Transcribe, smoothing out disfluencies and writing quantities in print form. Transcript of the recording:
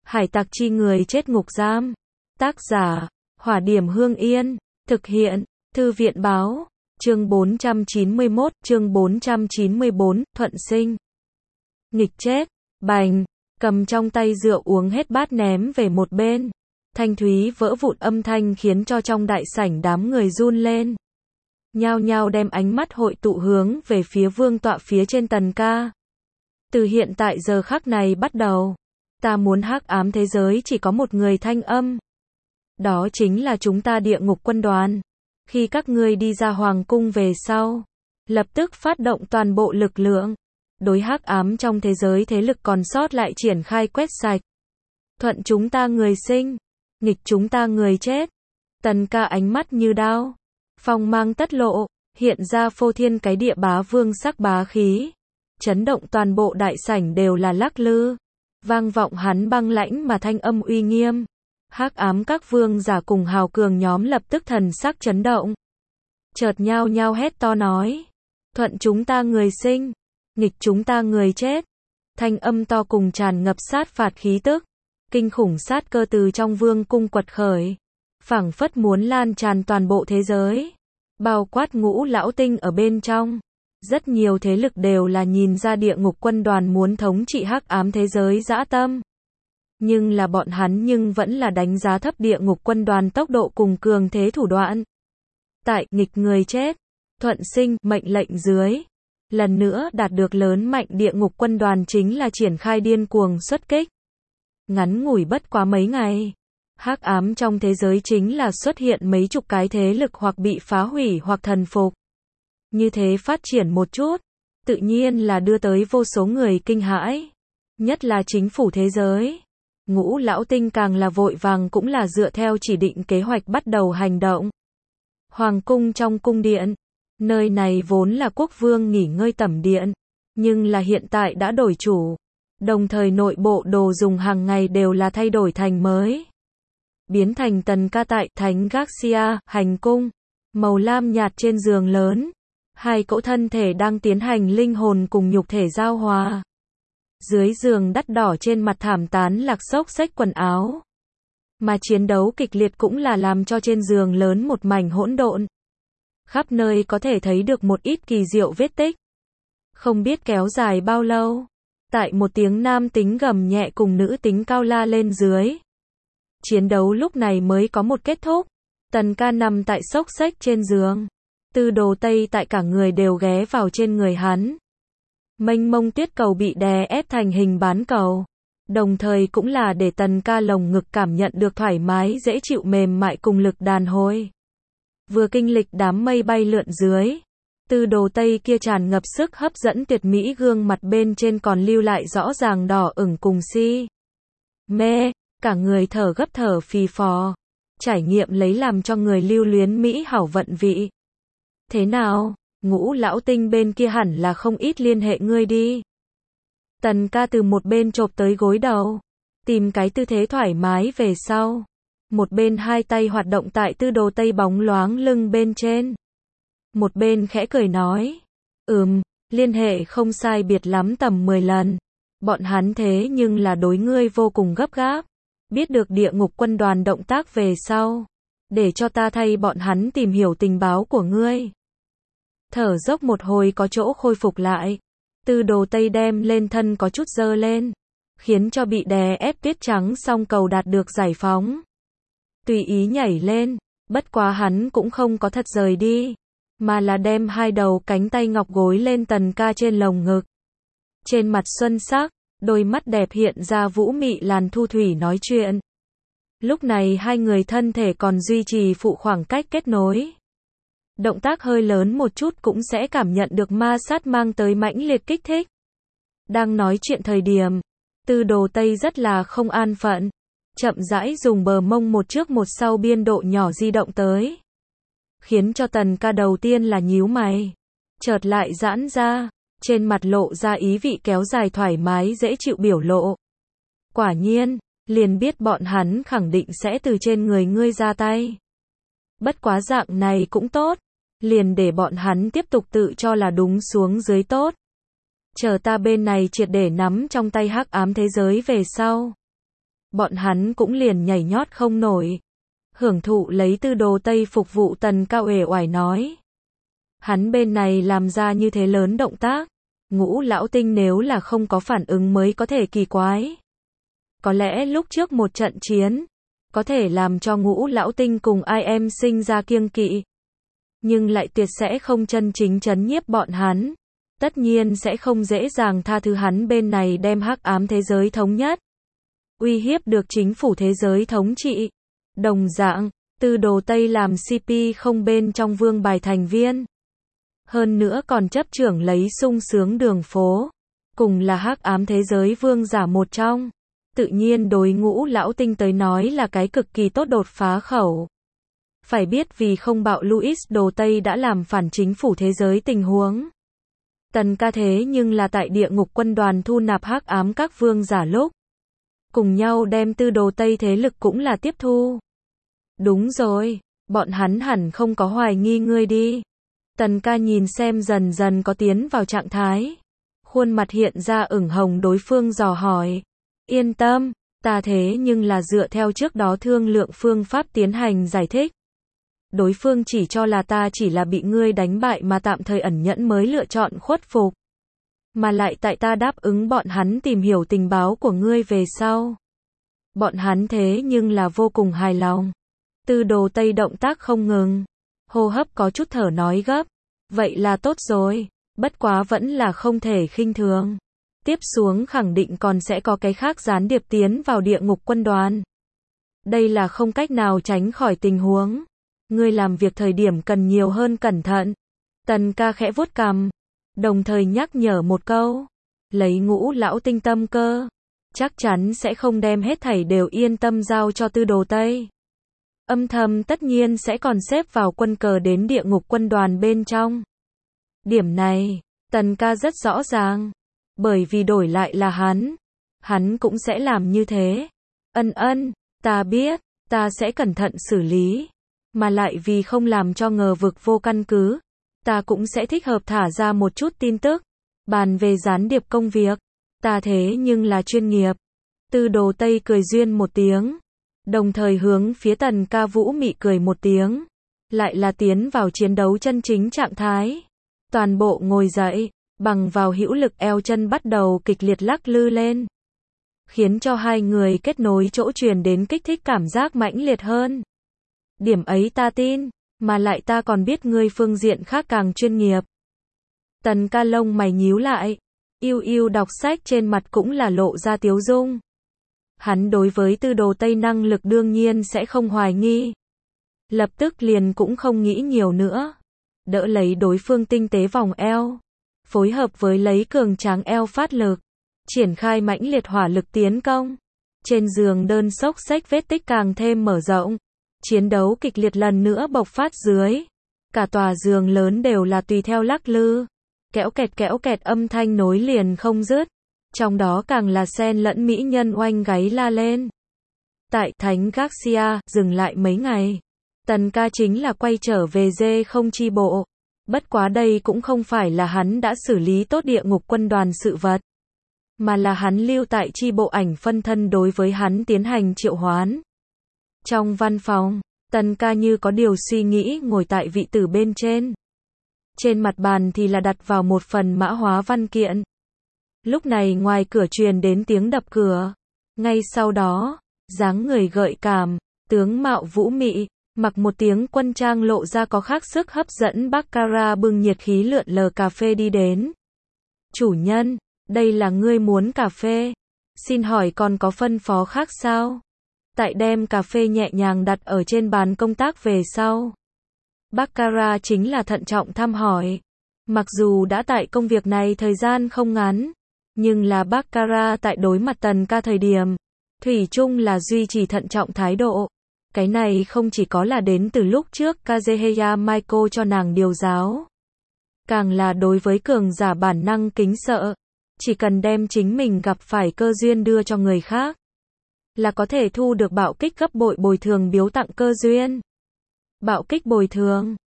Hải tặc chi người chết ngục giam. Tác giả, Hỏa Điểm Hương Yên. Thực hiện, Thư viện báo. Chương 491, chương 494, Thuận Sinh. Nghịch chết. Bành. Cầm trong tay rượu uống hết bát ném về một bên. Thanh thúy vỡ vụn âm thanh khiến cho trong đại sảnh đám người run lên. Nhao nhao đem ánh mắt hội tụ hướng về phía vương tọa phía trên Tần ca. Từ hiện tại giờ khắc này bắt đầu, ta muốn hắc ám thế giới chỉ có một người thanh âm. Đó chính là chúng ta Địa Ngục Quân đoàn. Khi các ngươi đi ra hoàng cung về sau, lập tức phát động toàn bộ lực lượng. Đối hắc ám trong thế giới thế lực còn sót lại triển khai quét sạch. Thuận chúng ta người sinh, nghịch chúng ta người chết. Tần ca ánh mắt như đao, phong mang tất lộ, hiện ra phô thiên cái địa bá vương sắc bá khí. Chấn động toàn bộ đại sảnh đều là lắc lư. Vang vọng hắn băng lãnh mà thanh âm uy nghiêm. Hắc ám các vương giả cùng hào cường nhóm lập tức thần sắc chấn động. Chợt nhao nhao hét to nói. Thuận chúng ta người sinh, nghịch chúng ta người chết. Thanh âm to cùng tràn ngập sát phạt khí tức. Kinh khủng sát cơ từ trong vương cung quật khởi. Phảng phất muốn lan tràn toàn bộ thế giới. Bao quát Ngũ Lão Tinh ở bên trong. Rất nhiều thế lực đều là nhìn ra Địa Ngục Quân đoàn muốn thống trị hắc ám thế giới dã tâm. Nhưng là bọn hắn vẫn là đánh giá thấp Địa Ngục Quân đoàn tốc độ cùng cường thế thủ đoạn. Tại nghịch người chết, thuận sinh mệnh lệnh dưới, lần nữa đạt được lớn mạnh Địa Ngục Quân đoàn chính là triển khai điên cuồng xuất kích. Ngắn ngủi bất quá mấy ngày, hắc ám trong thế giới chính là xuất hiện mấy chục cái thế lực hoặc bị phá hủy hoặc thần phục. Như thế phát triển một chút, tự nhiên là đưa tới vô số người kinh hãi. Nhất là chính phủ thế giới. Ngũ Lão Tinh càng là vội vàng cũng là dựa theo chỉ định kế hoạch bắt đầu hành động. Hoàng cung trong cung điện. Nơi này vốn là quốc vương nghỉ ngơi tẩm điện. Nhưng là hiện tại đã đổi chủ. Đồng thời nội bộ đồ dùng hàng ngày đều là thay đổi thành mới. Biến thành Tần ca tại Thánh Garcia, hành cung. Màu lam nhạt trên giường lớn. Hai cỗ thân thể đang tiến hành linh hồn cùng nhục thể giao hòa. Dưới giường đắt đỏ trên mặt thảm tán lạc xốc xếch quần áo. Mà chiến đấu kịch liệt cũng là làm cho trên giường lớn một mảnh hỗn độn. Khắp nơi có thể thấy được một ít kỳ diệu vết tích. Không biết kéo dài bao lâu. Tại một tiếng nam tính gầm nhẹ cùng nữ tính cao la lên dưới. Chiến đấu lúc này mới có một kết thúc. Tần ca nằm tại xốc xếch trên giường. Tư Đồ Tây tại cả người đều ghé vào trên người hắn. Mênh mông tuyết cầu bị đè ép thành hình bán cầu. Đồng thời cũng là để Tần ca lồng ngực cảm nhận được thoải mái dễ chịu mềm mại cùng lực đàn hồi. Vừa kinh lịch đám mây bay lượn dưới. Tư Đồ Tây kia tràn ngập sức hấp dẫn tuyệt mỹ gương mặt bên trên còn lưu lại rõ ràng đỏ ửng cùng si mê. Cả người thở gấp thở phì phò. Trải nghiệm lấy làm cho người lưu luyến mỹ hảo vận vị. Thế nào, Ngũ Lão Tinh bên kia hẳn là không ít liên hệ ngươi đi. Tần ca từ một bên chộp tới gối đầu. Tìm cái tư thế thoải mái về sau. Một bên hai tay hoạt động tại Tư Đồ Tây bóng loáng lưng bên trên. Một bên khẽ cười nói. Liên hệ không sai biệt lắm tầm 10 lần. Bọn hắn thế nhưng là đối ngươi vô cùng gấp gáp. Biết được Địa Ngục Quân đoàn động tác về sau. Để cho ta thay bọn hắn tìm hiểu tình báo của ngươi. Thở dốc một hồi có chỗ khôi phục lại. Tư Đồ Tây đem lên thân có chút dơ lên. Khiến cho bị đè ép tuyết trắng song cầu đạt được giải phóng. Tùy ý nhảy lên. Bất quá hắn cũng không có thật rời đi. Mà là đem hai đầu cánh tay ngọc gối lên Tần ca trên lồng ngực. Trên mặt xuân sắc. Đôi mắt đẹp hiện ra vũ mị làn thu thủy nói chuyện. Lúc này hai người thân thể còn duy trì phụ khoảng cách kết nối. Động tác hơi lớn một chút cũng sẽ cảm nhận được ma sát mang tới mãnh liệt kích thích. Đang nói chuyện thời điểm, Tư Đồ Tây rất là không an phận. Chậm rãi dùng bờ mông một trước một sau biên độ nhỏ di động tới. Khiến cho Tần ca đầu tiên là nhíu mày. Chợt lại giãn ra. Trên mặt lộ ra ý vị kéo dài thoải mái dễ chịu biểu lộ. Quả nhiên, liền biết bọn hắn khẳng định sẽ từ trên người ngươi ra tay. Bất quá dạng này cũng tốt. Liền để bọn hắn tiếp tục tự cho là đúng xuống dưới tốt. Chờ ta bên này triệt để nắm trong tay hắc ám thế giới về sau. bọn hắn cũng liền nhảy nhót không nổi. Hưởng thụ lấy Tư Đồ Tây phục vụ, Tần Ca uể oải nói. Hắn bên này làm ra như thế lớn động tác, Ngũ Lão Tinh nếu là không có phản ứng mới có thể kỳ quái. Có lẽ lúc trước một trận chiến, có thể làm cho Ngũ Lão Tinh cùng IM sinh ra kiêng kỵ, nhưng lại tuyệt sẽ không chân chính trấn nhiếp bọn hắn. Tất nhiên sẽ không dễ dàng tha thứ hắn bên này đem hắc ám thế giới thống nhất, uy hiếp được chính phủ thế giới thống trị. Đồng dạng, Tư Đồ Tây làm CP không bên trong vương bài thành viên. Hơn nữa còn chấp trưởng lấy sung sướng đường phố, cùng là hắc ám thế giới vương giả một trong. Tự nhiên đối Ngũ Lão Tinh tới nói là cái cực kỳ tốt đột phá khẩu. Phải biết vì không bạo Louis Đồ Tây đã làm phản chính phủ thế giới tình huống. Tần Ca thế nhưng là tại địa ngục quân đoàn thu nạp hắc ám các vương giả lúc, cùng nhau đem Tư Đồ Tây thế lực cũng là tiếp thu. Đúng rồi, bọn hắn hẳn không có hoài nghi ngươi đi. Tần Ca nhìn xem dần dần có tiến vào trạng thái, khuôn mặt hiện ra ửng hồng, đối phương dò hỏi. Yên tâm, ta thế nhưng là dựa theo trước đó thương lượng phương pháp tiến hành giải thích. Đối phương chỉ cho là ta chỉ là bị ngươi đánh bại mà tạm thời ẩn nhẫn mới lựa chọn khuất phục. Mà lại tại ta đáp ứng bọn hắn tìm hiểu tình báo của ngươi về sau, bọn hắn thế nhưng là vô cùng hài lòng. Tư Đồ Tây động tác không ngừng, hô hấp có chút thở nói gấp. Vậy là tốt rồi, bất quá vẫn là không thể khinh thường. Tiếp xuống khẳng định còn sẽ có cái khác gián điệp tiến vào địa ngục quân đoàn. Đây là không cách nào tránh khỏi tình huống. Ngươi làm việc thời điểm cần nhiều hơn cẩn thận. Tần Ca khẽ vuốt cằm, đồng thời nhắc nhở một câu. Lấy Ngũ Lão Tinh tâm cơ, chắc chắn sẽ không đem hết thảy đều yên tâm giao cho Tư Đồ Tây. Âm thầm tất nhiên sẽ còn xếp vào quân cờ đến địa ngục quân đoàn bên trong. Điểm này, Tần Ca rất rõ ràng. Bởi vì đổi lại là hắn cũng sẽ làm như thế. Ta biết, ta sẽ cẩn thận xử lý. Mà lại vì không làm cho ngờ vực vô căn cứ, ta cũng sẽ thích hợp thả ra một chút tin tức. Bàn về gián điệp công việc, ta thế nhưng là chuyên nghiệp. Tư Đồ Tây cười duyên một tiếng, đồng thời hướng phía Tần Ca vũ mị cười một tiếng. Lại là tiến vào chiến đấu chân chính trạng thái. Toàn bộ ngồi dậy, bằng vào hữu lực eo chân bắt đầu kịch liệt lắc lư lên, khiến cho hai người kết nối chỗ truyền đến kích thích cảm giác mãnh liệt hơn. Điểm ấy ta tin, mà lại ta còn biết ngươi phương diện khác càng chuyên nghiệp. Tần Ca lông mày nhíu lại, yêu yêu đọc sách trên mặt cũng là lộ ra tiếu dung. Hắn đối với Tư Đồ Tây năng lực đương nhiên sẽ không hoài nghi. Lập tức liền cũng không nghĩ nhiều nữa, đỡ lấy đối phương tinh tế vòng eo, phối hợp với lấy cường tráng eo phát lực, triển khai mãnh liệt hỏa lực tiến công. Trên giường đơn xốc xếch vết tích càng thêm mở rộng, chiến đấu kịch liệt lần nữa bộc phát dưới. Cả tòa giường lớn đều là tùy theo lắc lư, kéo kẹt âm thanh nối liền không dứt. Trong đó càng là xen lẫn mỹ nhân oanh gáy la lên. Tại Thánh Garcia, dừng lại mấy ngày, Tần Ca chính là quay trở về D0 chi bộ. Bất quá đây cũng không phải là hắn đã xử lý tốt địa ngục quân đoàn sự vật, mà là hắn lưu tại chi bộ ảnh phân thân đối với hắn tiến hành triệu hoán. Trong văn phòng, Tần Ca như có điều suy nghĩ ngồi tại vị tử bên trên. Trên mặt bàn thì là đặt vào một phần mã hóa văn kiện. Lúc này ngoài cửa truyền đến tiếng đập cửa. Ngay sau đó, dáng người gợi cảm, tướng mạo vũ mị, mặc một tiếng quân trang lộ ra có khác sức hấp dẫn baccarat bưng nhiệt khí lượn lờ cà phê đi đến. Chủ nhân, đây là ngươi muốn cà phê. Xin hỏi còn có phân phó khác sao? Tại đem cà phê nhẹ nhàng đặt ở trên bàn công tác về sau, baccarat chính là thận trọng thăm hỏi. Mặc dù đã tại công việc này thời gian không ngắn, nhưng là baccarat tại đối mặt Tần Ca thời điểm, thủy chung là duy trì thận trọng thái độ. Cái này không chỉ có là đến từ lúc trước Kazuhaya Michael cho nàng điều giáo, càng là đối với cường giả bản năng kính sợ. Chỉ cần đem chính mình gặp phải cơ duyên đưa cho người khác, là có thể thu được bạo kích gấp bội bồi thường biếu tặng cơ duyên. Bạo kích bồi thường,